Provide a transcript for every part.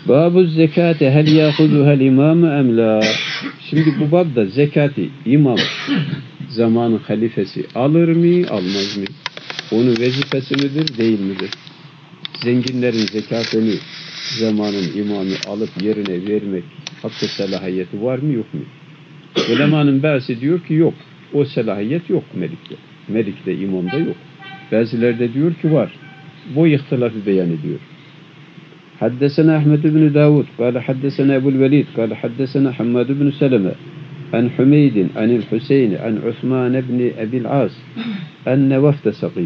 Babu zekate hel yahuduhel imamı em la. Şimdi bu babda zekati imam zamanın halifesi alır mı almaz mı? Onun vazifesi midir değil midir? Zenginlerin zekatını zamanın imamı alıp yerine vermek hakkı selahiyeti var mı yok mu? Ulemanın bazısı diyor ki yok. O selahiyet yok melikte. Melikte imamda yok. Bazıları da diyor ki var. Bu ihtilafı beyan ediyor. حدثنا أحمد بن داود قال حدثنا أبو الوليد قال حدثنا حماد بن سلمة عن حميد عن الحسين عن عثمان بن أبي العاص أن وفد سقيف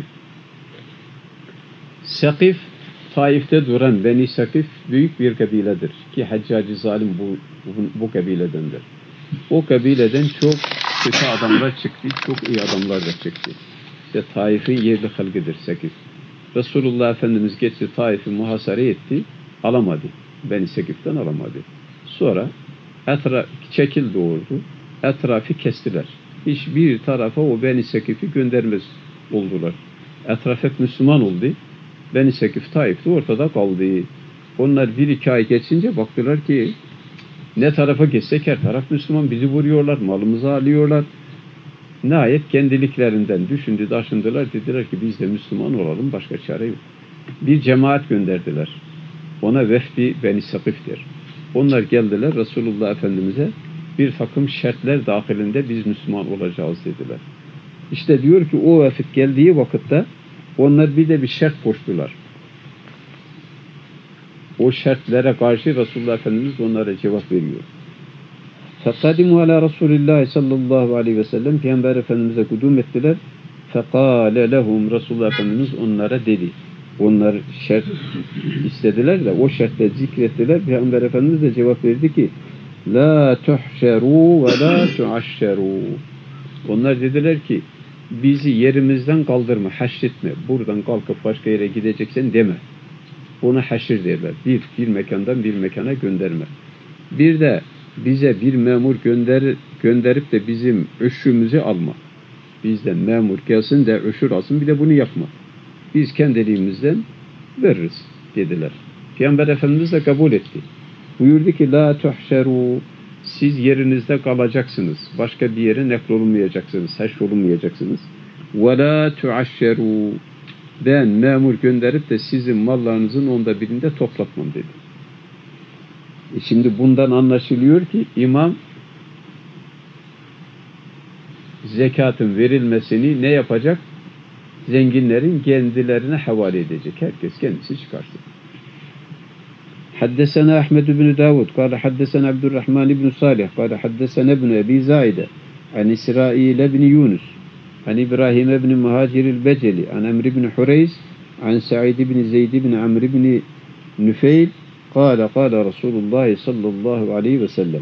Sakif, Taif'te duran Beni Sakif büyük bir kabiledir. Ki Haccacı zalim bu kabiledendir. O kabileden çok kötü adamlar çıktı, çok iyi adamlar da çıktı. İşte Taif'in yerli halkıdır Sakif. Resulullah Efendimiz geçti Taif'i muhasara etti, alamadı. Beni Sakif'ten alamadı. Sonra çekildi ordu, etrafı kestiler. Hiçbir tarafa o Beni Sakif'i göndermez oldular. Etraf hep Müslüman oldu. Beni Sakif Taif'te ortada kaldı. Onlar bir iki ay geçince baktılar ki ne tarafa geçsek her taraf Müslüman, bizi vuruyorlar, malımızı alıyorlar. Nihayet kendiliklerinden düşündü, taşındılar, dediler ki biz de Müslüman olalım, başka çare yok. Bir cemaat gönderdiler. Ona vefdi Beni Sakif'tir. Onlar geldiler Resulullah Efendimiz'e bir takım şartlar dahilinde biz Müslüman olacağız dediler. İşte diyor ki o vefd geldiği vakitte onlar bir de bir şart koştular. O şartlara karşı Resulullah Efendimiz onlara cevap veriyor. فَقَدِمُوا عَلَى رَسُولِ اللّٰهِ sallallahu aleyhi ve sellem Peygamber Efendimiz'e kudum ettiler. فَقَالَ لَهُمْ Resulullah Efendimiz onlara dedi. Onlar şart istediler de o şartları zikrettiler. Peygamber Efendimiz de cevap verdi ki لَا تُحْشَرُوا وَلَا تُعَشَّرُوا Onlar dediler ki bizi yerimizden kaldırma, haşretme. Buradan kalkıp başka yere gideceksen deme. Ona haşir derler. Bir mekandan bir mekana gönderme. Bir de bize bir memur gönderip de bizim öşrümüzü alma. Bizden memur gelsin de öşür alsın, bir de bunu yapma. Biz kendiliğimizden veririz dediler. Peygamber Efendimiz de kabul etti. Buyurdu ki la tuhşeru siz yerinizde kalacaksınız. Başka bir yere nekrolunmayacaksınız, haşrolunmayacaksınız. Ve la tuaşşeru ben memur gönderip de sizin mallarınızın onda birinde toplatmam dedi. Şimdi bundan anlaşılıyor ki imam zekatın verilmesini ne yapacak? Zenginlerin kendilerine havale edecek. Herkes kendisi çıkarsın. حدثنا أحمد بن داود قال حدثنا عبد الرحمن بن صالح قال حدثنا ابن أبي زايدة عن إسرائيل بن يونس عن إبراهيم بن مهاجر البجلي عن عمرو بن حريز عن سعيد بن زيد بن عمرو بن نفيل قال قال رسول الله صلى الله عليه وسلم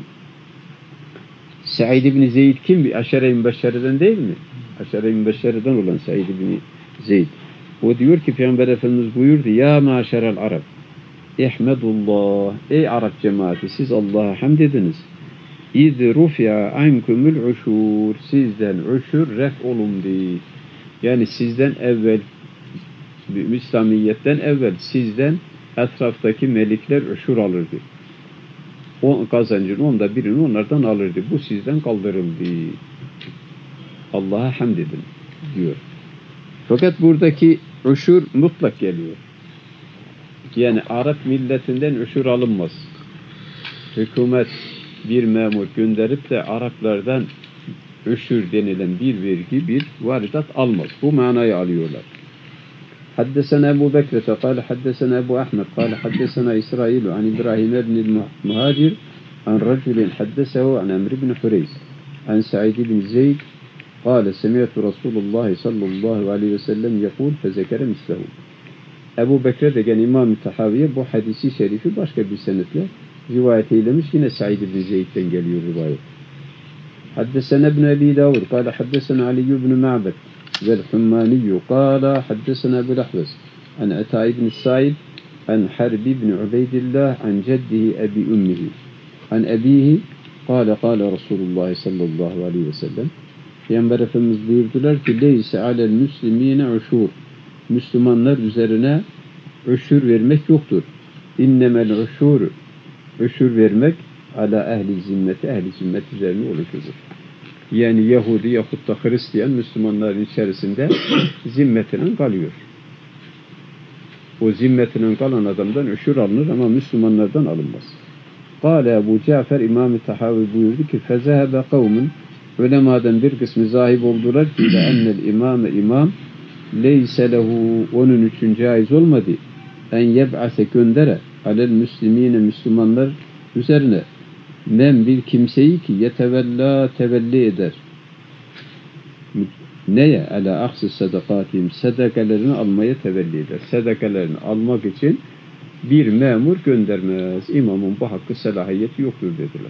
Said ibn Zeyd kim? Bir aşere-i mübeşşereden değil mi? Aşere-i mübeşşereden olan Said ibn Zeyd. O diyor ki Peygamber Efendimiz buyurdu ya maşerel Arab İhmedullah ey Arap cemaati siz Allah'a hamd ediniz. İz rufi'a ankumul uşur sizden uşur ref olundu. Yani sizden evvel İslamiyet'ten evvel sizden etraftaki melikler uşur alırdı. O kazancın onda birini onlardan alırdı. Bu sizden kaldırıldı. Allah'a hamd edin diyor. Fakat buradaki uşur mutlak geliyor. Yani Arap milletinden uşur alınmaz. Hükümet bir memur gönderip de Araplardan uşur denilen bir vergi, bir varidat almaz. Bu manayı alıyorlar. حدثنا أبو بكرة قال حدثنا أبو أحمد قال حدثنا إسرائيل عن إبراهيم بن المهاجر عن رجل حدثه عن عمرو بن حريز عن سعيد بن زيد قال سمعت رسول الله صلى الله عليه وسلم يقول فذكر مثله. Ebu Bekir de gene İmam-ı Tahaviye bu hadisi şerifi başka bir senetle rivayet eylemiş. Yine Said ibn Zeyd'den geliyor rivayet. Haddesena ibn Abi Davud قال حدثنا علي بن معبد والحماني قال حدثنا أبو الأحوص عن عطاء بن السائب عن حرب بن عبيد الله عن جده أبي أمه عن أبيه قال قال رسول الله صلى الله عليه وسلم Peygamber Efendimiz buyurdular ki leyse alel müslimine uşur Müslümanlar üzerine uşur vermek yoktur. İnnemel uşur öşür vermek ala ehli zimmeti, ehli zimmet üzerine oluşudur. Yani Yahudi yahut da Hristiyan Müslümanların içerisinde zimmetinin kalıyor. O zimmetinin kalan adamdan öşür alınır ama Müslümanlardan alınmaz. Kâle Ebu Cafer İmam-ı Tahavi buyurdu ki fezehebe kavmun ulemadan bir kısmı zahib oldular ki ennel imam leyse lehu onun için caiz olmadı en yeb'ase göndere alel müslimine Müslümanlar üzerine men bir kimseyi ki yetevella tevelli eder. Neye? Ala aksi sadakatihim sadakalerini almaya tevelli eder. Sadakalerini almak için bir memur göndermez. İmamın bu hakkı selahiyeti yoktur dediler.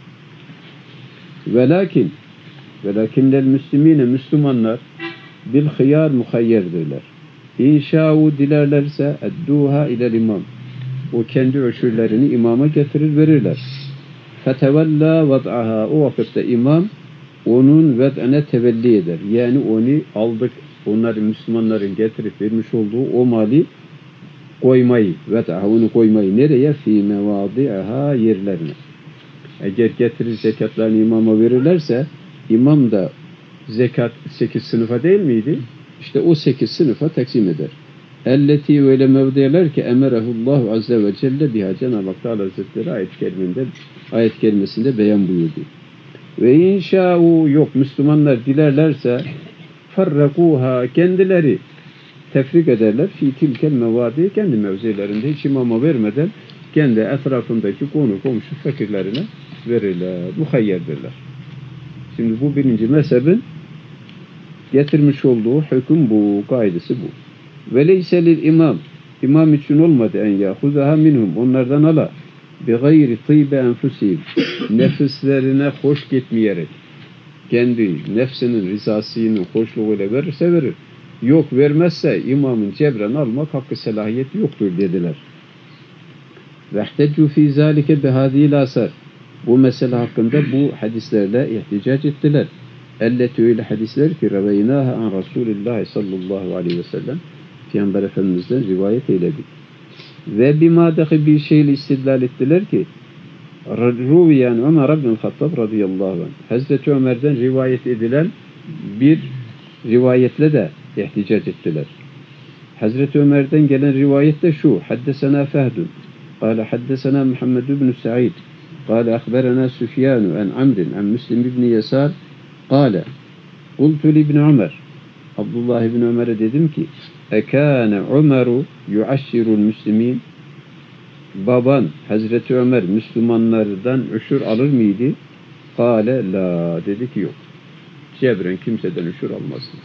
Velakinnel müslimine Müslümanlar bil hıyar muhayyerdirler. İnşa'u dilerlerse edduha ilel imam. O kendi öşürlerini imama getirir verirler. Fetevella vad'aha. O vakitte imam onun ved'ene tevelli eder. Yani onu aldık, onların Müslümanların getirip vermiş olduğu o mali koymayı, ved'aha onu koymayı nereye? Fî mevâdi'aha yerlerine. Eğer getirir zekatlarını imama verirlerse imam da zekat 8 sınıfa değil miydi? İşte o 8 sınıfa taksim eder. Elleti öyle mevdiyeler ki emerehullahu azze ve celle biha Cenab-ı Hak Teala Hazretleri ayet kelimesinde beyan buyurdu. Ve inşa'u yok Müslümanlar dilerlerse farrakuha kendileri tefrik ederler fi tilkel mevadi kendi mevzilerinde hiç imama vermeden kendi etrafındaki konu komşu fakirlerine verirler. Muhayyerdirler. Şimdi bu birinci mezhebin getirmiş olduğu hüküm bu, kaidesi bu. Ve leyse lil imam için olmadı en yahuzaha minhum onlardan ala bi gayri tıybe enfusihim nefislerine hoş gitmeyerek kendi nefsinin rızasının hoşluğuyla verirse verir. Yok vermezse imamın cebren almak hakkı selahiyeti yoktur dediler. Vehteccu fî zâlike bihâzîl asar. Bu mesele hakkında bu hadislerle ihticac ettiler. Elleti öyle hadisler ki reveynâhe an Resulillah sallallahu aleyhi ve sellem Peygamber Efendimiz'den rivayet eyledik. Ve bimâdaki bir şeyle istidlal ettiler ki Ruviyen Ömer ibn-i Hattab radıyallahu anh Hazreti Ömer'den rivayet edilen bir rivayetle de ihticac ettiler. Hazreti Ömer'den gelen rivayette şu Haddesena Fehdun Kâle haddesena Muhammed ibn Sa'id Kâle akberena Süfyanu en Amrin en Müslim ibn Yesar Kâle Kultu li ibn Ömer Abdullah ibn Ömer'e dedim ki Ekâne Ömer'u yuaşşirul müslimin baban Hazreti Ömer Müslümanlardan öşür alır mıydı? Kâle la dedi ki yok. Cebren kimseden öşür almazdı.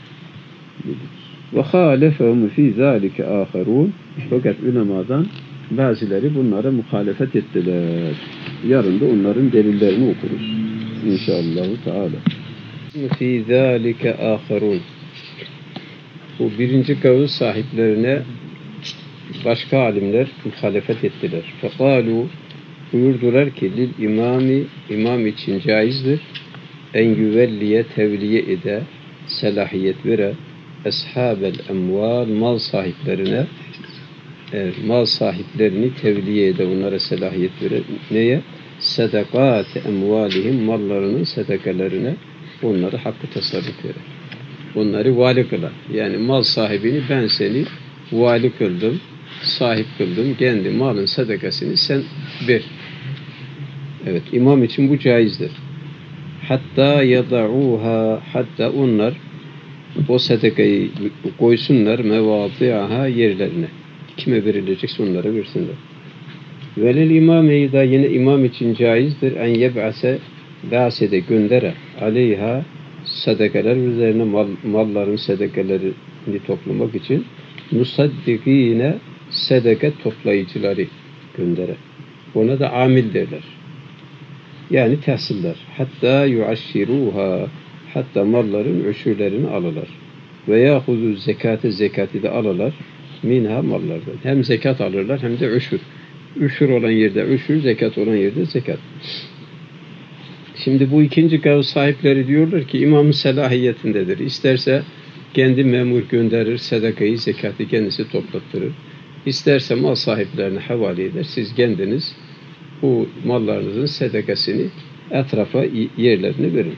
Ve hâlefehum fî zâlike âherûn fakat ulemadan bazıları bunlara muhalefet ettiler. Yarın da onların delillerini okuruz. İnşallahü Teala. Fî zâlike âherûn bu birinci kavul sahiplerine başka alimler muhalefet ettiler. Fekalu buyurdular ki lil imam için caizdir en yüvelliye tevliye ede selahiyet vere eshabel emval mal sahiplerine mal sahiplerini tevliye ede onlara selahiyet vere neye? Sedakat emvalihim mallarının sedakalarına onları hakkı tasarruf verir. Onları vali kılar. Yani mal sahibini ben seni vali kıldım, sahip kıldım. Kendi malın sadakasını sen ver. Evet, imam için bu caizdir. Hatta yada'uha hatta onlar o sadakayı koysunlar mevadi'aha yerlerine. Kime verilecekse onlara versinler. Velil imame da yine imam için caizdir en yeb'ase basede göndere aleyha sadakalar üzerine malların sadakalerini toplamak için musaddikine sadaka toplayıcıları göndere. Ona da amil derler. Yani tahsiller. Hatta yuaşşiruha hatta malların öşürlerini alırlar. Ve yahuzu zekatı da alırlar. Minha mallardan. Hem zekat alırlar hem de öşür. Öşür olan yerde öşür, zekat olan yerde zekat. Şimdi bu ikinci kavul sahipleri diyorlar ki imamın selahiyetindedir. İsterse kendi memur gönderir, sadakayı, zekatı kendisi toplattırır. İsterse mal sahiplerine havale eder. Siz kendiniz bu mallarınızın sedekasını etrafa yerlerine verin.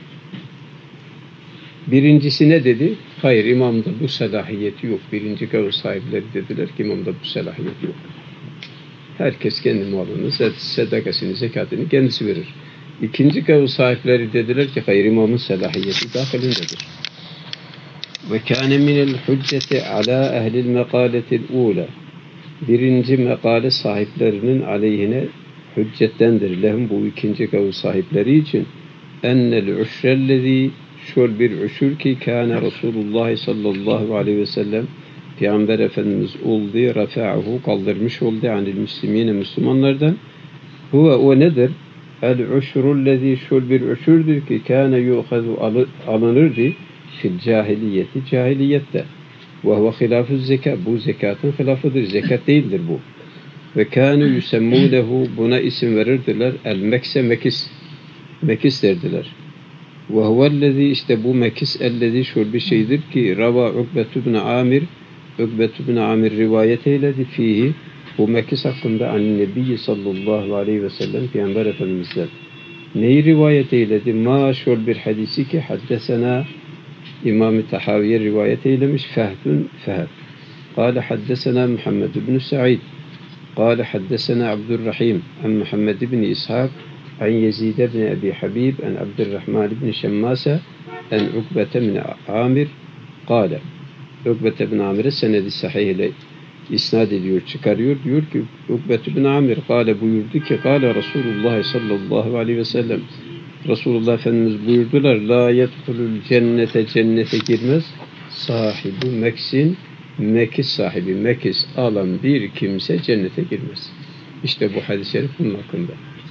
Birincisi ne dedi? Hayır, imamda bu selahiyeti yok. Birinci kavul sahipleri dediler ki imamda bu selahiyeti yok. Herkes kendi malını, sedekasını, zekatını kendisi verir. İkinci kavul sahipleri dediler ki hayır, imamın selahiyeti dahilindedir. Ve kâne minel hücceti alâ ehlil mekâletil ûlâ. Birinci mekale sahiplerinin aleyhine hüccettendir. Lehum, bu ikinci kavul sahipleri için ennel uşrellezî, şöyle bir uşur ki kâne Resulullah sallallahu aleyhi ve sellem Peygamber Efendimiz oldu, rafa'ahu, kaldırmış oldu anil müslimine, Müslümanlardan. Huve, o nedir? El uşrullezî, şöyle bir uşurdur ki kâne yu'khadu, alınırdı fil cahiliyeti, cahiliyette. Ve huve hilâfü zekat, bu zekatın hilafıdır, zekat değildir bu. Ve kânu yusemmûnehu, buna isim verirdiler, el mekse, mekis, mekis derdiler. Ve huvellezî, işte bu mekis ellezî, şöyle bir şeydir ki rava Ukbetü bin Amir, Ukbetü bin Amir rivayet eyledi fihi, bu mekis hakkında an Nebi sallallahu aleyhi ve sellem Peygamber Efendimiz'den. Neyi rivayet eyledi? Ma, şöyle bir hadisi ki haddesena, İmam-ı Tahaviye rivayet eylemiş, Fehdun Fehd. Kâle haddesena Muhammed ibn Sa'id. Kâle haddesena Abdurrahim an Muhammed ibn İshak an Yezid ibn Ebi Habib an Abdurrahman ibn Şemmase an Ukbete ibn Amir. Kâle, Ukbete ibn Amir'e senedi sahih ile isnad ediyor, çıkarıyor. Diyor ki Ukbete ibn Amir kâle, buyurdu ki kâle Resulullah sallallahu aleyhi ve sellem, Resulullah Efendimiz buyurdular, la yedhulul cennete, cennete girmez sahibi meksin, mekis sahibi, mekis alan bir kimse cennete girmez. İşte bu hadis-i şerif bunun hakkında.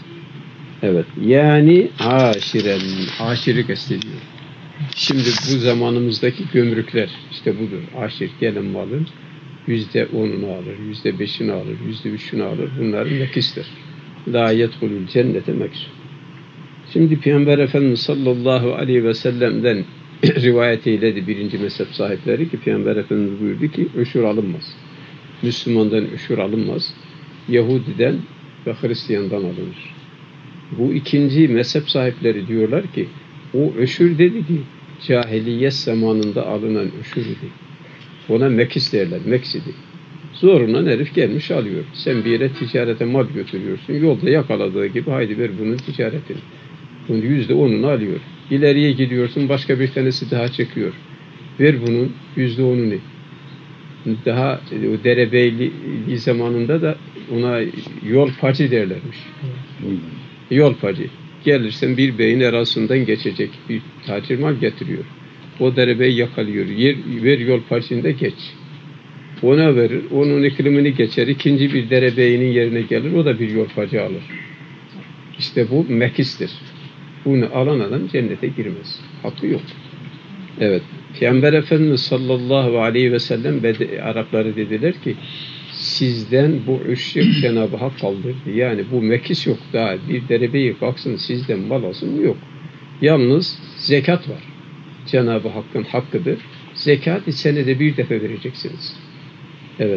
Evet, yani aşiren, aşiri kastediyor. Şimdi bu zamanımızdaki gömrükler işte budur. Aşir, gelen malın %10'unu alır, %5'ini alır, %3'ünü alır. Bunların mekistir. La yedhulul cennete meksun. Şimdi Peygamber Efendimiz sallallahu aleyhi ve sellem'den rivayet eyledi birinci mezhep sahipleri ki Peygamber Efendimiz buyurdu ki öşür alınmaz. Müslümandan öşür alınmaz. Yahudiden ve Hristiyandan alınır. Bu ikinci mezhep sahipleri diyorlar ki o öşür dedi ki cahiliyet zamanında alınan öşür idi. Ona mekis derler, meksidi. Zorundan herif gelmiş alıyor. Sen bir yere ticarete mal götürüyorsun. Yolda yakaladığı gibi haydi ver bunun ticaretini. Bunun %10'unu alıyor. İleriye gidiyorsun, başka bir tanesi daha çekiyor. Ver bunun %10'unu. Daha o derebeyli zamanında da ona yol pacı derlermiş. Yol pacı. Gelirsen bir beyin arasından geçecek bir tacir mal getiriyor. O derebeyi yakalıyor. Ver yol pacını da geç. Ona verir, onun iklimini geçer. İkinci bir derebeyinin yerine gelir, o da bir yol pacı alır. İşte bu mekistir. Bunu alan adam cennete girmez. Hakkı yok. Evet. Peygamber Efendimiz sallallahu aleyhi ve sellem Arapları dediler ki sizden bu üşrik Cenab-ı Hak kaldırdı. Yani bu mekis yok daha. Bir derebeyi kalksın sizden mal alsın, bu yok. Yalnız zekat var. Cenab-ı Hakk'ın hakkıdır. Zekat senede bir defa vereceksiniz. Evet.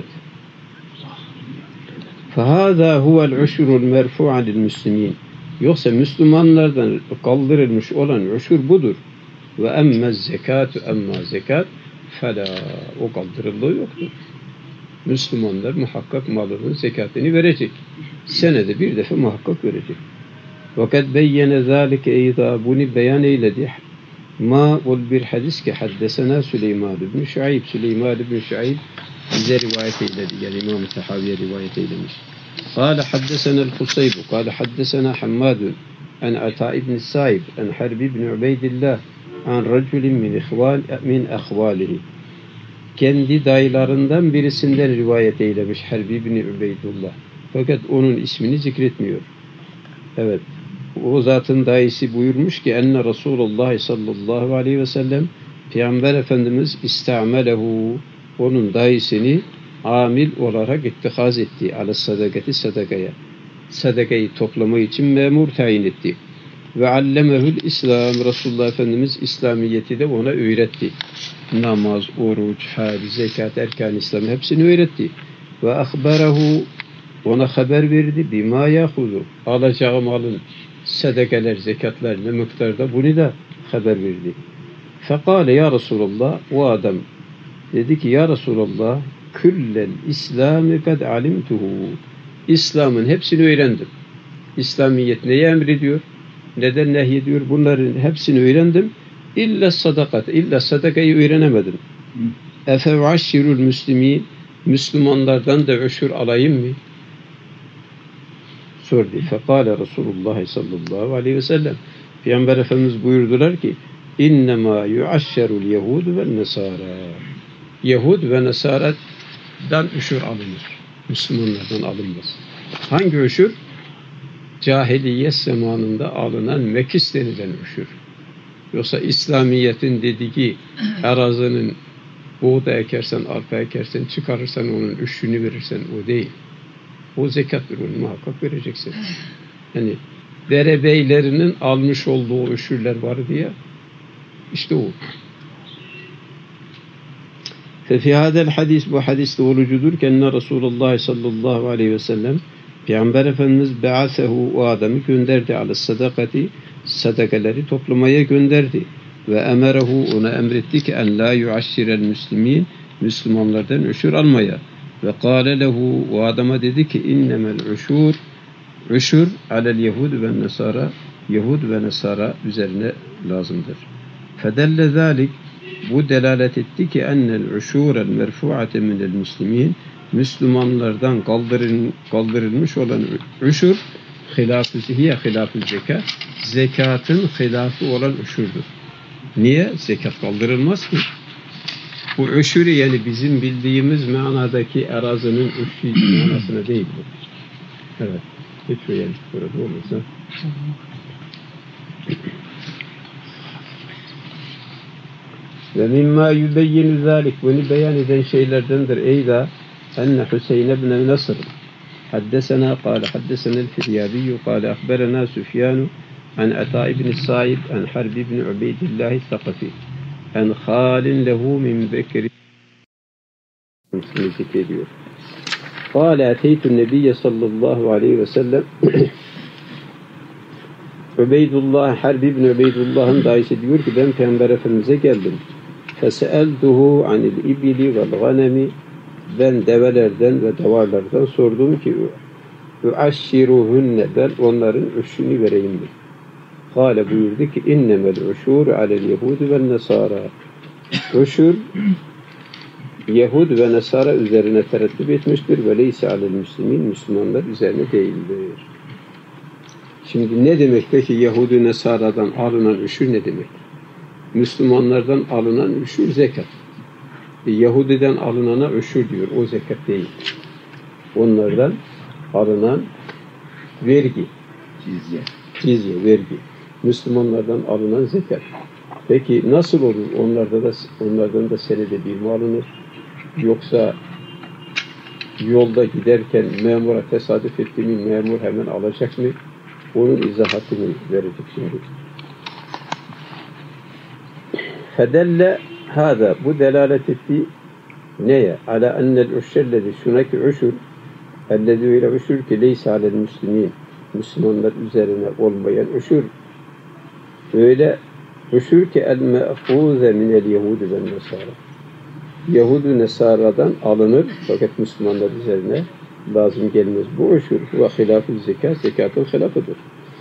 فَهَذَا هُوَ الْعُشُرُ الْمَرْفُعَ لِلْمُسْلِمِينَ. Yoksa Müslümanlardan kaldırılmış olan uşur budur. Ve emmez zekatu, emma zekat fela, o kaldırıldığı yoktur. Müslümanlar muhakkak malının zekatını verecek. Senede bir defa muhakkak verecek. Fakat beyyene zâlike eyda, bunu beyan eyledi. Ma ol bir hadis ki haddesena Süleyman ibn Şuayb. Süleyman ibn Şuayb bize rivayet eyledi. Yani İmam-ı Tahaviye rivayet eylemiş. قال حدثنا الخصيب قال حدثنا حماد عن عطاء بن السائب عن حرب بن عبيد الله عن رجل من أخواله. Kendi dayılarından birisinden rivayet eylemiş Harbi bin Ubeydullah. Fakat onun ismini zikretmiyor. Evet. O zatın dayısı buyurmuş ki enne Resulullah sallallahu aleyhi ve sellem Peygamber Efendimiz istamelehu, onun dayısını amil olarak ittihaz etti. Ala sadakati, sadakaya. Sadakayı toplama için memur tayin etti. Ve allemehül İslam, Resulullah Efendimiz İslamiyeti de ona öğretti. Namaz, oruç, hac, zekat, erkan-ı İslam hepsini öğretti. Ve ahbarahu, ona haber verdi. Bima yahudu. Alacağı malın sedekeler, zekatlar ne miktarda bunu da haber verdi. Fekale ya Resulallah, o adam dedi ki ya Resulallah küllel İslam'ı kad alimtuhu. İslam'ın hepsini öğrendim. İslamiyet neyi emrediyor? Neden nehyediyor? Bunların hepsini öğrendim. İlla sadakat. İlla sadakayı öğrenemedim. Efe ve'aşşirul müslimin. Müslümanlardan da öşür alayım mı? Sordu. Fekale Resulullah sallallahu aleyhi ve sellem. Peygamber Efendimiz buyurdular ki İnnemâ yu'aşşerul yehudu ve nesara. Yahud ve Nesara'dan öşür alınır. Müslümanlardan alınmaz. Hangi öşür? Cahiliyet zamanında alınan mekis denilen öşür. Yoksa İslamiyet'in dediği arazinin buğday ekersen, arpa ekersen, çıkarırsan onun öşünü verirsen o değil. O zekattır, onu muhakkak vereceksin. Yani derebeylerinin almış olduğu öşürler var diye işte o. Fefi hadel hadis, bu hadis doğrucudur ki enne Resulullah sallallahu aleyhi ve sellem Peygamber Efendimiz be'asehu, o adamı gönderdi ala sadakati, sadakeleri toplamaya gönderdi ve emerehu, ona emretti ki en la yuaşşirel müslimin, Müslümanlardan öşür almaya ve kâle lehu, o adama dedi ki innemel öşür alel yehud ve nesara, Yahud ve Nesara üzerine lazımdır. Fedelle zâlik, bu delalet etti ki ennel uşûrel merfu'ate minel müslimin, Müslümanlardan kaldırılmış olan üşür hilafı zekat, zekatın hilafı olan üşürdür. Niye? Zekat kaldırılmaz ki. Bu üşürü yani bizim bildiğimiz manadaki arazinin üşü manasına değil bu. Evet. Geçiyor yani. Burada olursa. Ve mimma yübeyyinu zâlik, bunu beyan eden şeylerdendir. Eyda enne Hüseyin ibn Nasr haddesena kâle haddesenel Firyâbiyyü kâle akberena Süfyânu an Ata ibn Sa'ib an Harb ibn Ubeydillahi Sakafi an Khalin lehu min Bekri zikrediyor. Kâle ateytun nebiyye sallallahu aleyhi ve sellem Ubeydullah, Harb ibn Ubeydullah'ın daisi diyor ki ben Peygamber Efendimiz'e geldim. Feseeltuhu anil ibili vel ganemi, ben develerden ve davarlardan sordum ki uaşşiruhunne, ben onların öşünü vereyim mi? Kâle buyurdu ki innemel uşûr alel yehûd ve nesara. Öşür Yahud ve Nesara üzerine terettüp etmiştir ve leyse alel müslimin, Müslümanlar üzerine değildir. Şimdi ne demek peki Yahudi Nesara'dan alınan üşür ne demek? Müslümanlardan alınan üşür zekat. Yahudi'den alınana üşür diyor. O zekat değil. Onlardan alınan vergi. Cizye, vergi. Müslümanlardan alınan zekat. Peki nasıl olur? Onlardan da senede bir mi alınır? Yoksa yolda giderken memura tesadüf etti mi memur hemen alacak mı? Onun izahatını verecek şimdi. Fedelle hâzâ, bu delalet etti neye? Ala ennel uşşellezi, şunaki uşur ellezi öyle uşur ki leysa alel müslimin, Müslümanlar üzerine olmayan uşur. Öyle uşur ki el me'fûze minel yehûdi ve nesâra. Yahudi Nesara'dan alınır fakat Müslümanlar üzerine lazım gelmez. Bu uşur ve hilâf-ı zekat, zekatın hilafıdır.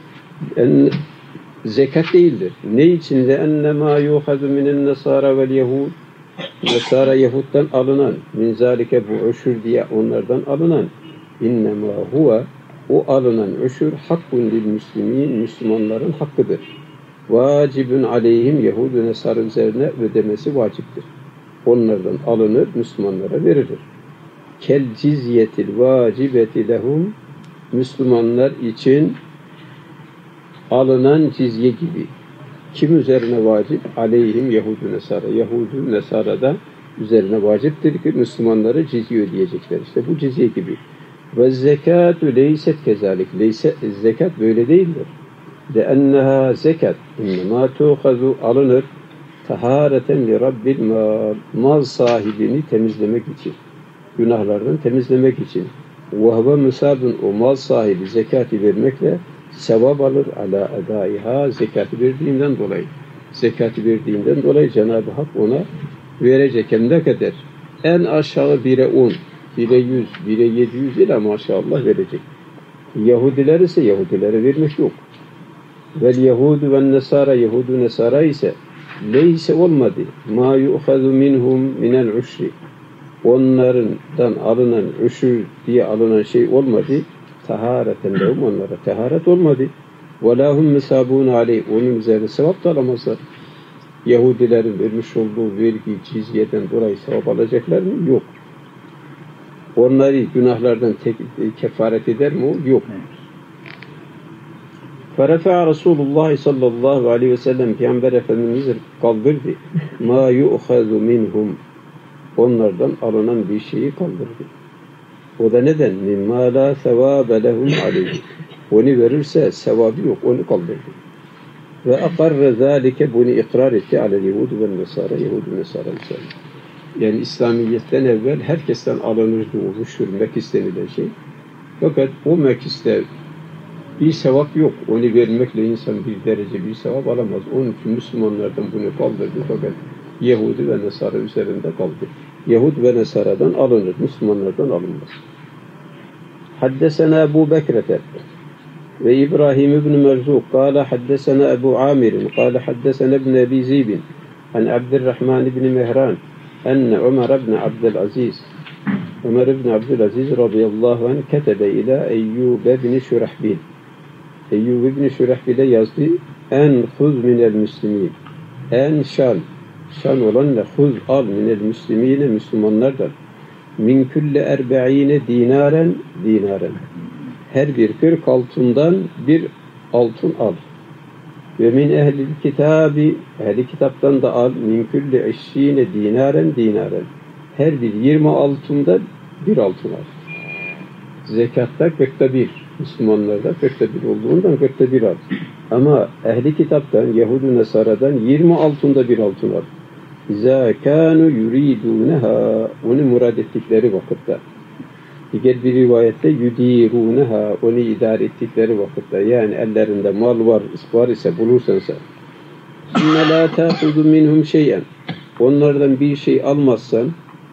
Zekat değildir. Ne için? لَاَنَّمَا يُوْخَذُ مِنَ النَّسَارَ وَالْيَهُودِ, Nesara Yahud'dan alınan, min zâlike, bu öşür diye onlardan alınan, innema huve, o alınan öşür hakkun lil müslimin, Müslümanların hakkıdır. Vacibun aleyhim, Yahud-u Nesara üzerine ödemesi vaciptir. Onlardan alınır, Müslümanlara verilir. Kel cizyetil vacibeti lehum, Müslümanlar için alınan cizye gibi. Kim üzerine vacip? Aleyhim Yahud-u Nesara. Yahud-u Nesara'da üzerine vaciptir ki Müslümanlara cizye ödeyecekler. İşte bu cizye gibi. Ve zekâtu leyset kezalik. Zekat böyle değildir. لَاَنَّهَا zekat اِنَّمَا تُوْخَذُ, alınır tahareten li rabbil mal, mal sahibini temizlemek için, günahlardan temizlemek için. وَهُوَ müsabun, o mal sahibi zekatı vermekle sevap alır ala edaiha, zekatı verdiğinden dolayı. Zekatı verdiğinden dolayı Cenab-ı Hak ona verecek. Hem ne kadar? En aşağı 1'e 10, 1'e 100, 1'e 700 ile maşallah verecek. Yahudiler ise Yahudilere vermek yok. Vel Yahudu ve Nesara, Yahudu Nesara ise leyse olmadı. Ma yu'khadu minhum minel uşri. Onlardan alınan üşür diye alınan şey olmadı. Tahareten lehum, onlara taharet olmadı. Ve lahum misabun aleyh, onun üzerine sevap da alamazlar. Yahudilerin vermiş olduğu vergi, cizyeden dolayı sevap alacaklar mı? Yok. Onları günahlardan kefaret eder mi? Yok. Ferefa Resulullah sallallahu aleyhi ve sellem, Peygamber Efendimiz kaldırdı. Ma yu'khadu minhum, onlardan alınan bir şeyi kaldırdı. O da neden? Mimma la sevâbe lehum aleyhi. Onu verirse sevabı yok, onu kaldırdı. Ve akarre zâlike, bunu ikrar etti alel Yahudu ve Nesara, Yahudu Nesara ise. Yani İslamiyet'ten evvel herkesten alınırdı o rüşvür, mekis denilen şey. Fakat o mekiste bir sevap yok. Onu vermekle insan bir derece bir sevap alamaz. Onun için Müslümanlardan bunu kaldırdı. Fakat Yahudi ve Nesara üzerinde kaldı. Yahud ve Nesara'dan alınır. Müslümanlardan alınmaz. Haddesena Ebu Bekre'te ve İbrahim ibn Merzuk kâle haddesena Ebu Amir'in kâle haddesena ibn Ebi Zibin an Abdurrahman ibn Mehran enne Ömer ibn Abdülaziz Ömer ibn Abdülaziz radıyallahu anh ketebe ila Eyyub ibn Şurahbil. Eyyub ibn Şurahbil'e yazdı. En huz minel müslimin. En şan olanla huz al minel müslimine, Müslümanlardan. Min külle erbe'ine dinaren. Her bir 40 altından bir altın al. Ve min ehlil kitabi, ehli kitaptan da al. Min külle eşşine dinaren. Her bir 20 altında bir altın al. Zekatta 41. Müslümanlarda 41 olduğundan 41 al. Ama ehli kitaptan, Yahudu Nesara'dan 20 altında bir altın al. İzâ kânû yuridûneha, onu murad ettikleri vakitte. Diğer bir rivayette yudirûneha, onu idare ettikleri vakitte. Yani ellerinde mal var ise bulursansa. Sümme lâ tâhudu minhum şey'en, onlardan bir şey almazsan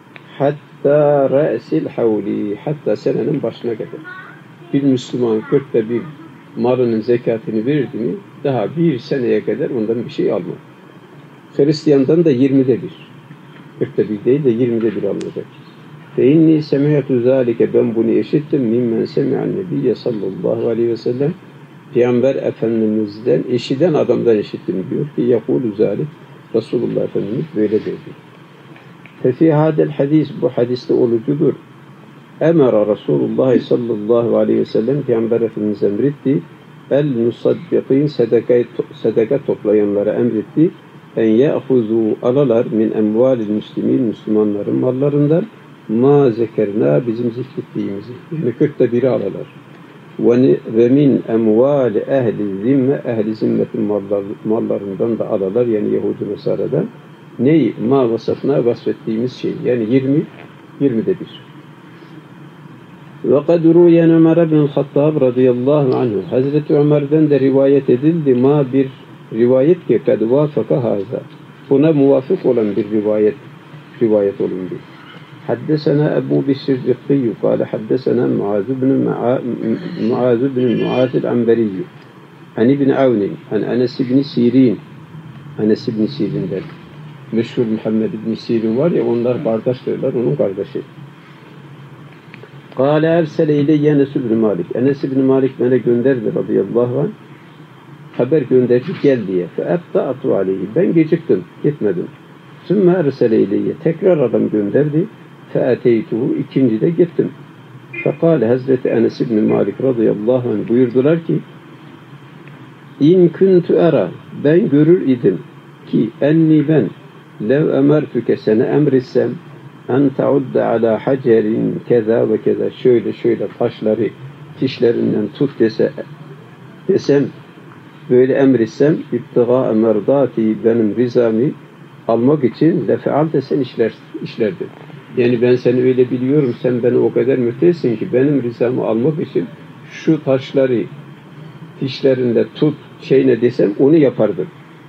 hatta re'sil havli, hatta senenin başına kadar. Bir Müslüman 40'ta bir malının zekatını verirdi mi, daha bir seneye kadar ondan bir şey alma. Hristiyan'dan da 20'de bir. 40'ta bir değil de 20'de bir alınacak. Fe inni semi'tu zâlike, ben bunu işittim. Mimmen semi'an nebiyye sallallahu aleyhi ve sellem, Peygamber Efendimiz'den, eşiden adamdan işittim diyor ki yakûlu zâlik, Resulullah Efendimiz böyle dedi. Fefî hadel hadis, bu hadiste olucudur. Emara Resulullah sallallahu aleyhi ve sellem, Peygamber Efendimiz emretti. El musaddiqin, sadaka toplayanlara emretti. En ye'huzu, alalar min emvalil müslimin, Müslümanların mallarından ma zekerna, bizim zikrettiğimizi. Yani 40'ta biri alalar. Ve min emvali ehli zimme, ehli zimmetin mallarından da alalar, yani Yahudi Nesara'dan. Neyi? Ma vasıfına vasfettiğimiz şey. Yani 20'de bir. Ve kad ruyen Ömer ibn Hattab radıyallahu anhu. Hazreti Ömer'den de rivayet edildi. Ma bir rivayet ki kad vafaka haza. Buna muvafık olan bir rivayet olundu. Haddesena Ebu Bisr Zikriyyü kâle haddesena Muaz ibn Muaz el-Amberiyyü an ibn Avnin an Enes ibn Sirin, Enes ibn Sirin'den meşhur Muhammed ibn Sirin var ya, onlar kardeş diyorlar, onun kardeşi. Kâle ersele ileyye Enes ibn Malik. Enes ibn Malik bana gönderdi radıyallahu anh. Haber gönderdi, gel diye. Fe'ebta'atu aleyhi. Ben geciktim, gitmedim. Sümme ersele ileyye. Tekrar adam gönderdi. Fe'eteytuhu. İkincide gittim. Fekâle Hazreti Enes ibn Malik radıyallahu anh buyurdular ki İn kuntu era. Ben görür idim ki enni ben lev emertüke, seni emretsem en taudde ala hacerin keza ve keza, şöyle taşları dişlerinden tut desem, böyle emretsem ibtiga merdati, benim rızamı almak için lefeal desen işlerdi. Yani ben seni öyle biliyorum, sen beni o kadar mütesin ki benim rızamı almak için şu taşları dişlerinde tut, ne desem onu yapardım.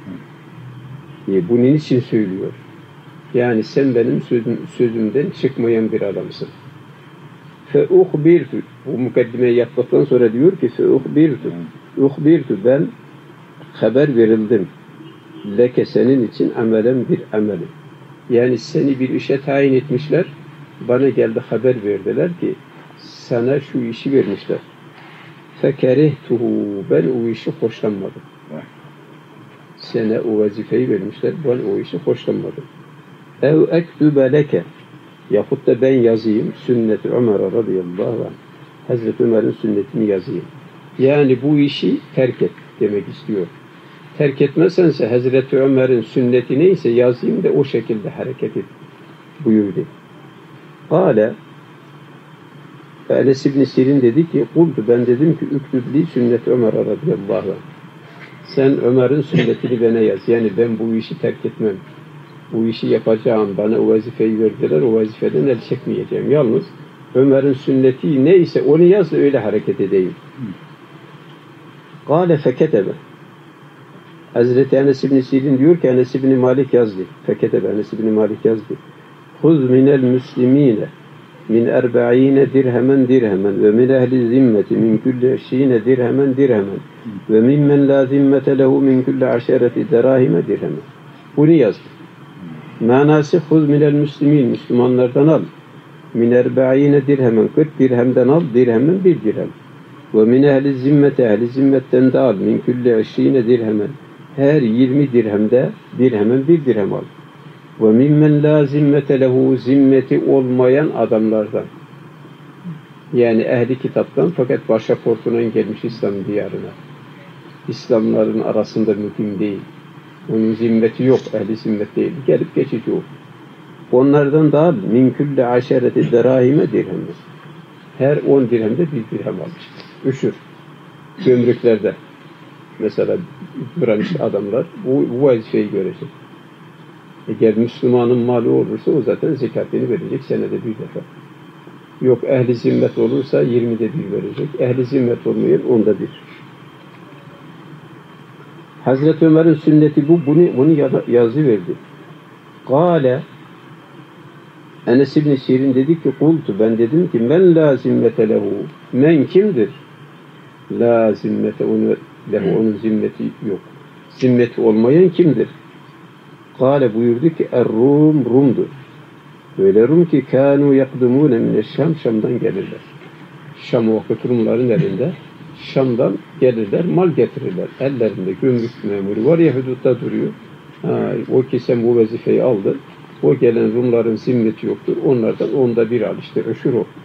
Bunun için söylüyor. Yani sen benim sözümden çıkmayan bir adamsın. فَاُخْبِرْتُ Bu mukaddimeyi yaptıktan sonra diyor ki فَاُخْبِرْتُ ben haber verildim. Leke senin için amelen bir amelim. Yani seni bir işe tayin etmişler. Bana geldi haber verdiler ki sana şu işi vermişler. فَكَرِهْتُهُ Ben o işi hoşlanmadım. Sana o vazifeyi vermişler. Ben o işi hoşlanmadım. اَوْ اَكْتُبَ لَكَ Yahut da ben yazayım sünnet-i Ömer radıyallahu anh. Hazreti Ömer'in sünnetini yazayım. Yani bu işi terk et demek istiyor. Terk etmezsense Hazreti Ömer'in sünneti neyse yazayım da o şekilde hareket et buyurdu. Kâle Enes İbn Sirin dedi ki kultu ben dedim ki üktübli sünnet Ömer radıyallahu anh. Sen Ömer'in sünnetini bana yaz. Yani ben bu işi terk etmem. Bu işi yapacağım. Bana o vazifeyi verdiler. O vazifeden el çekmeyeceğim. Yalnız Ömer'in sünneti neyse onu yaz da öyle hareket edeyim. Kâle feketebe. Hazreti Enes İbn Sirin diyor ki Enes İbn Malik yazdı. Feketebe Enes İbn Malik yazdı. Huz minel müslimine min 40 dirhemen ve min ehli zimmeti min kulli 20 dirhemen ve mimmen la zimmete lehu min kulli 10 derahime dirhemen. Bunu yazdı. Manası huz minel müslimin Müslümanlardan al. Min 40 dirhemen 40 dirhemden al. Dirhemen 1 dirhem. Ve min ehli zimmete ehli zimmetten de al. Min kulli 20 dirhemen. Her 20 dirhemen 1 dirhem al. Ve mimmen la zimmete lehu zimmeti olmayan adamlardan. Yani ehli kitaptan fakat pasaportuna gelmiş İslam diyarına. İslamların arasında mühim değil. Onun zimmeti yok, ehli zimmet değil. Gelip geçici o. Onlardan da min kulli 10 derahime dirhem. Her 10 dirhemde 1 dirhem almış. Üşür. Gömrüklerde. Mesela duran adamlar bu vazifeyi görecek. Eğer Müslümanın malı olursa o zaten zekatını verecek senede bir defa. Yok ehli zimmet olursa 20'de 1 verecek. Ehli zimmet olmayan 10'da 1. Hazreti Ömer'in sünneti bunu yazı verdi. Kâle Enes İbn Sirin dedi ki kultu ben dedim ki men la zimmete lehu men kimdir? La zimmete lehu onun zimmeti yok. Zimmeti olmayan kimdir? Kâle buyurdu ki Rum'dur. Böyle Rum ki kânû yakdumûne mineşşâm Şam'dan gelirler. Şam vakit Rumların elinde Şam'dan gelirler, mal getirirler. Ellerinde gümrük memuru var ya hudutta duruyor. O ki sen bu vazifeyi aldın. O gelen Rumların zimmeti yoktur. Onlardan 10'da 1 al işte. Öşür o.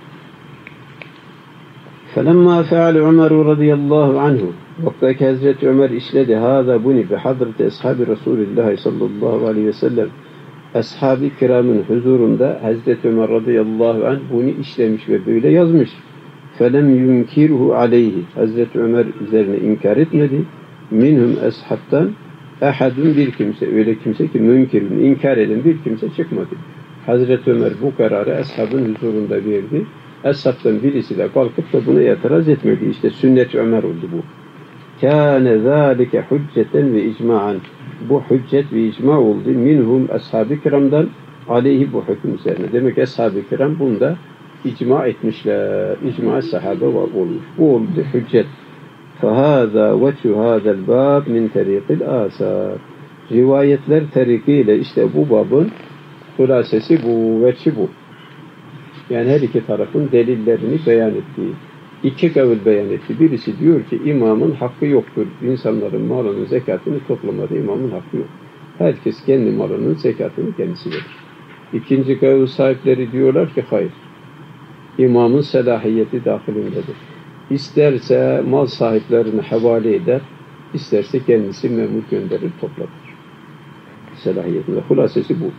فَلَمَّا فَعَلَ عُمَرُ رَضِيَ اللّٰهُ عَنْهُ Vaktaki Hazreti Ömer işledi. هَذَا buni بِحَضْرَةِ أَصْحَابِ رَسُولِ اللّٰهِ sallallahu aleyhi ve sellem Ashab-ı kiramın huzurunda Hazreti Ömer radıyallahu anh bunu işlemiş ve böyle yazmış. فَلَمْ يُنْكِرْهُ عَلَيْهِ Hazreti Ömer üzerine inkar etmedi. Minhum ashabtan ahadun bir kimse, öyle kimse ki münkirun, inkar eden bir kimse çıkmadı. Hazreti Ömer bu kararı ashabın huzurunda verdi. Ashabtan birisi de kalkıp da buna itiraz etmedi. İşte sünnet-i Ömer oldu bu. Kâne zâlike hücceten ve icma'an. Bu hüccet ve icma oldu. Minhum ashab-ı kiramdan aleyhi bu hüküm üzerine. Demek ashab-ı kiram bunda icma etmişler. İcma sahabe olmuş. Bu oldu hüccet. فَهَذَا وَجْهُ هَذَا الْبَابِ مِنْ تَرِيقِ الْآثَارِ Rivayetler tarikiyle işte bu babın hulasesi bu, veçi bu. Yani her iki tarafın delillerini beyan ettiği. 2 kavil beyan etti. Birisi diyor ki imamın hakkı yoktur. İnsanların malının zekatını toplamada imamın hakkı yok. Herkes kendi malının zekatını kendisi verir. 2. kavil sahipleri diyorlar ki hayır. İmamın selahiyeti dahilindedir. İsterse mal sahiplerini havale eder, isterse kendisi memur gönderir, toplatır. Selahiyetinde. Hulasesi bu.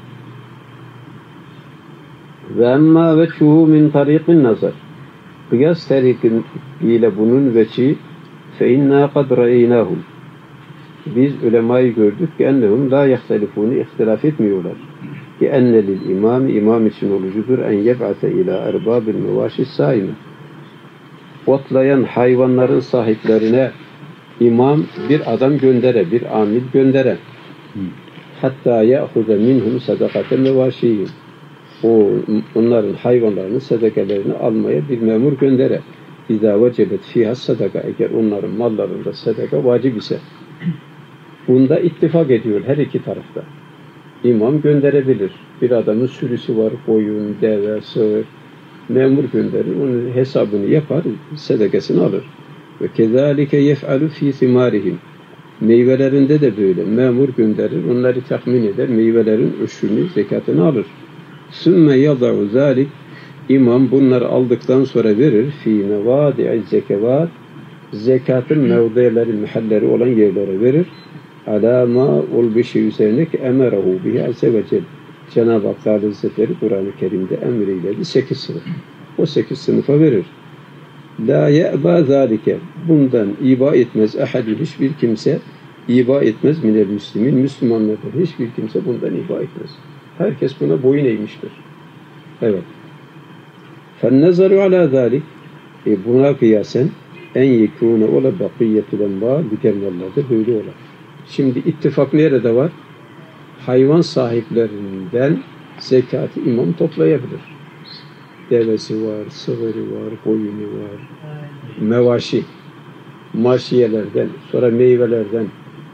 Ve emmâ veçhuhu min tariqin nazar. Kıyas tarikiyle bunun veçi fe inna kad ra'eynâhum. Biz ulemayı gördük ki ennehum la yahtelifûni ihtilaf etmiyorlar. ki enne lil imam için olucudur en yeb'ate ila erbabil mevaşis saime. Otlayan hayvanların sahiplerine imam bir adam göndere, bir amil göndere. Hatta ya'huze minhum sadakate mevaşihim. Onların hayvanlarının sadakelerini almaya bir memur göndere. İzâ vecebet fîhâ sadaka. Eğer onların mallarında sadaka vacip ise. Bunda ittifak ediyor her iki tarafta. İmam gönderebilir. Bir adamın sürüsü var, koyun, deve, sığır. Memur gönderir, onun hesabını yapar, sadakasını alır. Ve kezalike yef'alu fî thimârihim. Meyvelerinde de böyle. Memur gönderir, onları tahmin eder, meyvelerin öşrünü, zekatını alır. Sümme yada'u zâlik. İmam bunları aldıktan sonra verir. Fî nevâdi'i zekevat. Zekatın mevdiyeleri, mahalleri olan yerlere verir. Alâ mâ ol bir şey üzerine ki emerehu bihi azze ve celle. Cenab-ı Hak Teala Hazretleri Kur'an-ı Kerim'de emreyledi 8 sınıf. O 8 sınıfa verir. La ye'bâ zâlike. Bundan iba etmez. Ahadü hiçbir kimse iba etmez minel müslimin. Müslümanlardan hiçbir kimse bundan iba etmez. Herkes buna boyun eğmiştir. Evet. فَالنَّزَرُ عَلَى ذَٰلِكِ Buna kıyasen en yekûne ola bakiyetülen var. Diğer mallarda böyle ola. Şimdi ittifak nerede var? Hayvan sahiplerinden zekatı imam toplayabilir. Devesi var, sığırı var, koyunu var, mevaşi, maşiyelerden, sonra meyvelerden,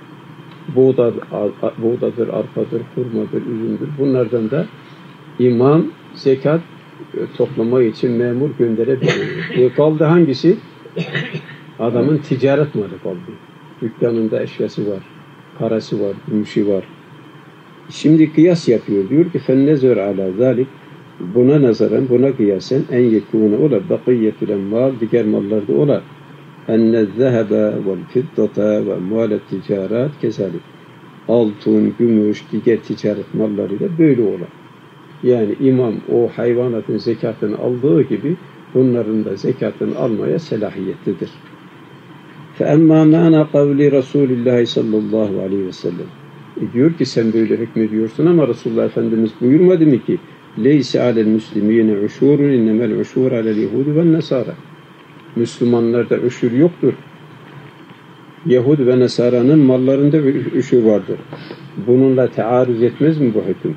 buğdadır, arpadır, hurmadır, üzümdür. Bunlardan da imam zekat toplama için memur gönderebilir. Kaldı hangisi? Adamın ticaret malı kaldı. Dükkanında eşyası var, parası var, gümüşü var. Şimdi kıyas yapıyor. Diyor ki fennezör ala zalik. Buna nazaran, buna kıyasen en yekûne ola bakiyetül emval diğer mallarda ola enne zehebe vel fiddata ve mualet ticaret kezalik. Altın, gümüş, diğer ticaret mallarıyla böyle ola. Yani imam o hayvanatın zekatını aldığı gibi bunların da zekatını almaya selahiyetlidir. فَاَمَّا مَعْنَا قَوْلِ رَسُولِ اللّٰهِ sallallahu aleyhi ve sellem. Diyor ki sen böyle hükmediyorsun ama Resulullah Efendimiz buyurmadı mı ki leyse alel müslimine uşurun innemel uşur alel yehudi ve nesara. Müslümanlarda uşur yoktur. Yahud ve Nesara'nın mallarında uşur vardır. Bununla tearruz etmez mi bu hüküm?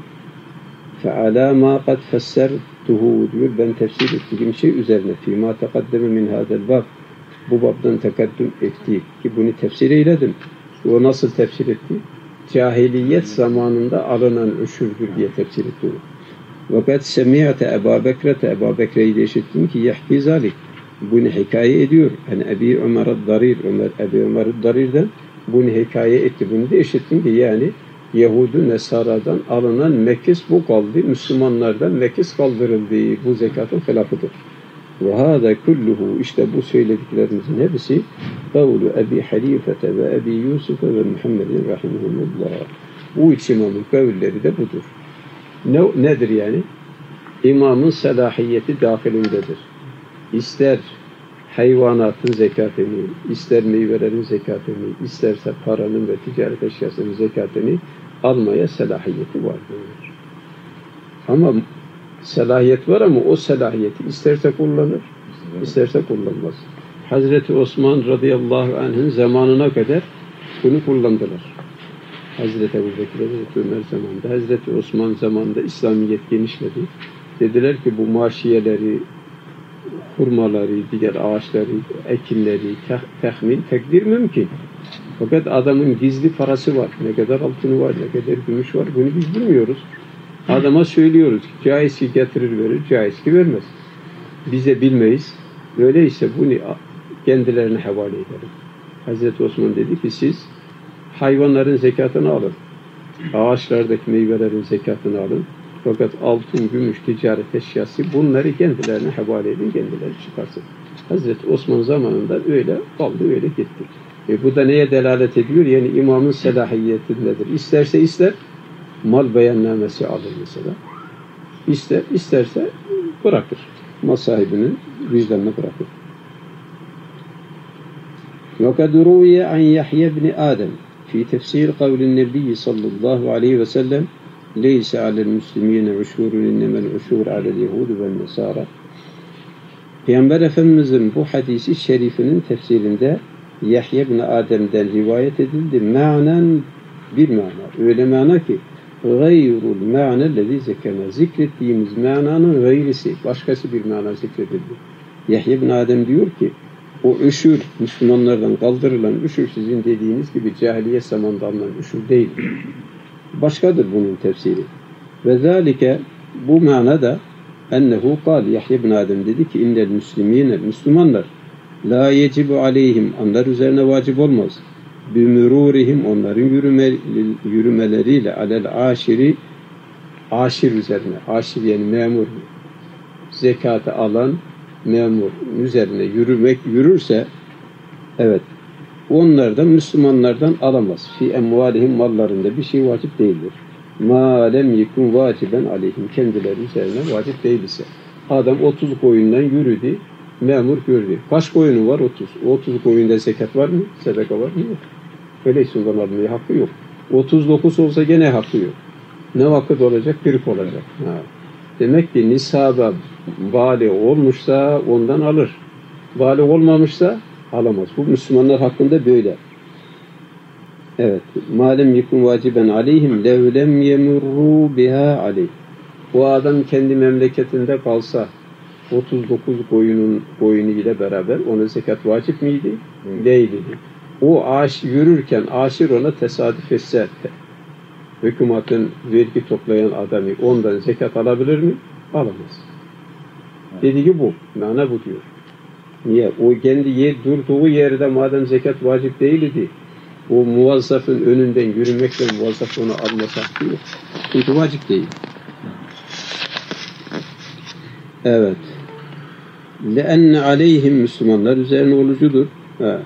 فَعَلَى مَا قَدْ فَسَّرْتُهُ diyor. Ben tefsir ettiğim şey üzerine فِيمَا تَقَدَّمِ مِنْ هَذَا الْبَابِ bu babdan tekaddüm etti ki bunu tefsir eyledim. O nasıl tefsir etti? Cahiliyet zamanında alınan üşürdür diye tefsir etti. Fakat semiyate Ebu Bekir'te Ebu Bekir'i de işittim ki yahki zalik. Bunu hikaye ediyor. Yani Ebi Ömer'e darir, Ebi Ömer'e darirden bunu hikaye etti. Bunu da işittim ki yani Yahudu Nesara'dan alınan mekis bu kaldı. Müslümanlardan mekis kaldırıldı. Bu zekatın hilafıdır. Ve hâzâ kulluhu işte bu söylediklerimizin hepsi kavlu Ebi Hanifete ve Ebi Yusuf ve Muhammedin rahimahumullah. Bu üç imamın kavulleri de budur. Nedir yani? İmamın selahiyeti dahilindedir. İster hayvanatın zekatını, ister meyvelerin zekatını, isterse paranın ve ticaret eşyasının zekatını almaya selahiyeti vardır. Ama selahiyet var ama o selahiyeti isterse kullanır, isterse kullanmaz. Hazreti Osman radıyallahu anh'ın zamanına kadar bunu kullandılar. Hazreti Ebu Bekir, Hazreti Ömer zamanında, Hazreti Osman zamanında İslamiyet genişledi. Dediler ki bu maşiyeleri, hurmaları, diğer ağaçları, ekinleri, tahmin, tekdir mümkün. Fakat adamın gizli parası var. Ne kadar altını var, ne kadar gümüş var. Bunu biz bilmiyoruz. Adama söylüyoruz ki caiz ki getirir verir, caiz ki vermez. Biz de bilmeyiz. Öyleyse bunu kendilerine havale edelim. Hazreti Osman dedi ki siz hayvanların zekatını alın. Ağaçlardaki meyvelerin zekatını alın. Fakat altın, gümüş, ticaret eşyası bunları kendilerine havale edin, kendileri çıkarsın. Hazreti Osman zamanında öyle kaldı, öyle gitti. Bu da neye delalet ediyor? Yani imamın selahiyetindedir. İsterse ister, mal beyannamesi alır mesela. İsterse bırakır. Mal sahibinin vicdanına bırakır. وَقَدْ رُوِيَ عَنْ يَحْيَ بْنِ آدَمْ فِي تَفْسِيرِ قَوْلِ النَّبِيِّ sallallahu aleyhi ve sellem leyse alel muslimine uşurun innemel uşur alel yehudu ve nesara. Peygamber Efendimizin bu hadisi şerifinin tefsirinde Yahya ibn Adem'den rivayet edildi. Ma'nen bir mana. Öyle mana ki gayrul ma'ne lezi zekena. Zikrettiğimiz mananın gayrisi. Başkası bir mana zikredildi. Yahya ibn Adem diyor ki o üşür, Müslümanlardan kaldırılan üşür sizin dediğiniz gibi cahiliye zamanında alınan üşür değil. Başkadır bunun tefsiri. Ve zâlike bu manada ennehu kâl Yahya ibn Adem dedi ki innel müslimine Müslümanlar la yecibu aleyhim onlar üzerine vacip olmaz. Bimürûrihim onların yürümeleriyle alel aşiri aşir üzerine. Aşir yani memur zekatı alan memur üzerine yürürse evet onlardan Müslümanlardan alamaz. Fi emvalihim mallarında bir şey vacip değildir. Ma lem yekun vaciben aleyhim kendileri üzerine vacip değil ise. Adam 30 koyundan yürüdü. Memur gördü. Kaç koyunu var? 30. 30 koyunda zekat var mı? Sadaka var mı? Yok. Öyleyse ondan almaya hakkı yok. 39 olsa gene hakkı yok. Ne vakit olacak? 40 olacak. Ha. Demek ki nisaba bali olmuşsa ondan alır. Bali olmamışsa alamaz. Bu Müslümanlar hakkında böyle. Evet. Malem yekun vaciben aleyhim levlem yemurru biha aleyh. Bu adam kendi memleketinde kalsa 39 koyunu ile beraber ona zekat vacip miydi? Değildi. O yürürken aşir ona tesadüf etse hükümetin vergi toplayan adamı ondan zekat alabilir mi? Alamaz. Dediği bu. Mana bu diyor. Niye? O kendi durduğu yerde madem zekat vacip değildi o muvazzafın önünden yürümekle muvazzaf onu alması hakkı yok. Çünkü vacip değil. Evet. لَاَنَّ عَلَيْهِمْ Müslümanlar üzerine olucudur. Ha.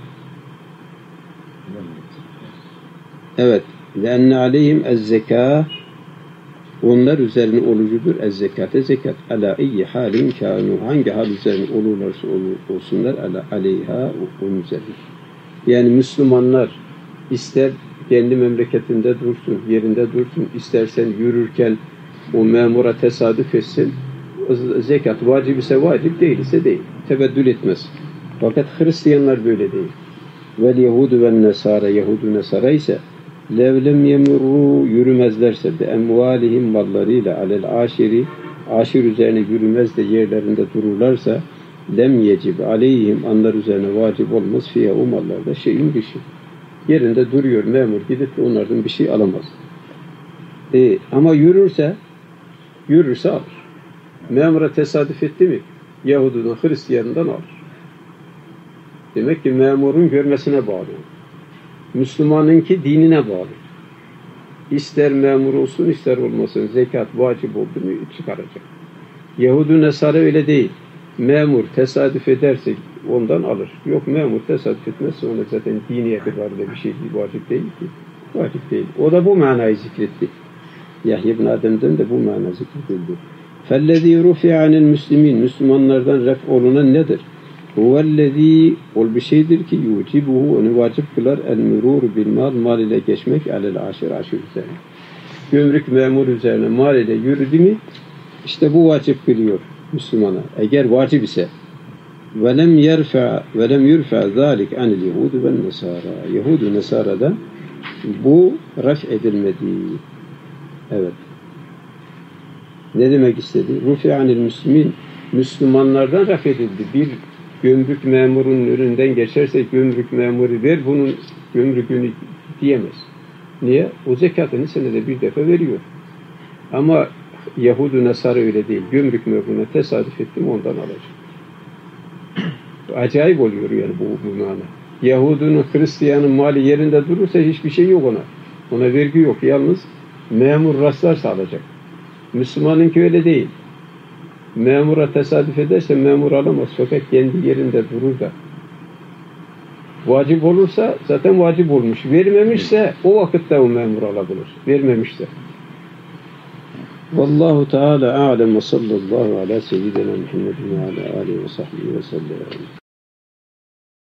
Evet. لَاَنَّ عَلَيْهِمْ اَزْزَكَاء onlar üzerine olucudur. اَزْزَكَاة'e zekat. عَلَى اِيِّ حَالٍ كَانُوا hangi hal üzerine olurlarsa olsunlar عَلَيْهَا onun üzerine. Yani Müslümanlar ister kendi memleketinde dursun, yerinde dursun, istersen yürürken o memura tesadüf etsin, zekat vacip ise vacip, değil ise değil. Tebeddül etmez. Fakat Hristiyanlar böyle değil. Vel Yahudu ve Nesara, Yahudu Nesara ise levlem yemurru yürümezlerse de emvalihim mallarıyla alel aşiri aşir üzerine yürümez de yerlerinde dururlarsa lem yecib aleyhim onlar üzerine vacip olmaz fiye o mallarda şeyin bir şey. Yerinde duruyor memur gidip de onlardan bir şey alamaz. Ama yürürse alır. Memura tesadüf etti mi Yahudu'dan Hristiyan'dan alır. Demek ki memurun görmesine bağlı. Müslümanınki dinine bağlı. İster memur olsun ister olmasın zekat vacip oldu mu çıkaracak. Yahudu Nesara öyle değil. Memur tesadüf ederse ondan alır. Yok memur tesadüf etmezse ona zaten dini itibarıyla bir şey değil, vacip değil ki. Vacip değil. O da bu manayı zikretti. Yahya ibn Adem'den de bu mana zikredildi. فَالَّذ۪ي رُفِعَ عَنِ الْمُسْلِمِينَ Müslümanlardan ref olunan nedir? هُوَالَّذ۪ي ol bir şeydir ki yucibuhu onu vacip kılar el-mürûr bil mal ile geçmek alel aşir üzerine. Gümrük memur üzerine mal ile yürüdü mi işte bu vacip kılıyor Müslümana. Eğer vacip ise velem yurfa zalik anil yehud ve nesara. Yehud ve nesara'da bu raf edilmedi. Evet. Ne demek istedi? Rufi'anil müslimin Müslümanlardan raf edildi. Bir gömrük memurunun önünden geçerse gömrük memuru ver bunun gömrükünü diyemez. Niye? O zekatını senede bir defa veriyor. Ama Yahudu Nesara öyle değil. Gömrük memuruna tesadüf ettim ondan alacak. Acayip oluyor yani bu mana. Yahudunun, Hristiyanın mali yerinde durursa hiçbir şey yok ona. Ona vergi yok. Yalnız memur rastlarsa alacak. Müslümanınki öyle değil. Memura tesadüf ederse memur alamaz. Fakat kendi yerinde durur da. Vacip olursa zaten vacip olmuş. Vermemişse o vakitte o memur alabilir. Vermemişse. Vallahu Teala a'lem ve sallallahu ala seyyidina Muhammedin ve ala alihi ve sahbihi ve sellem.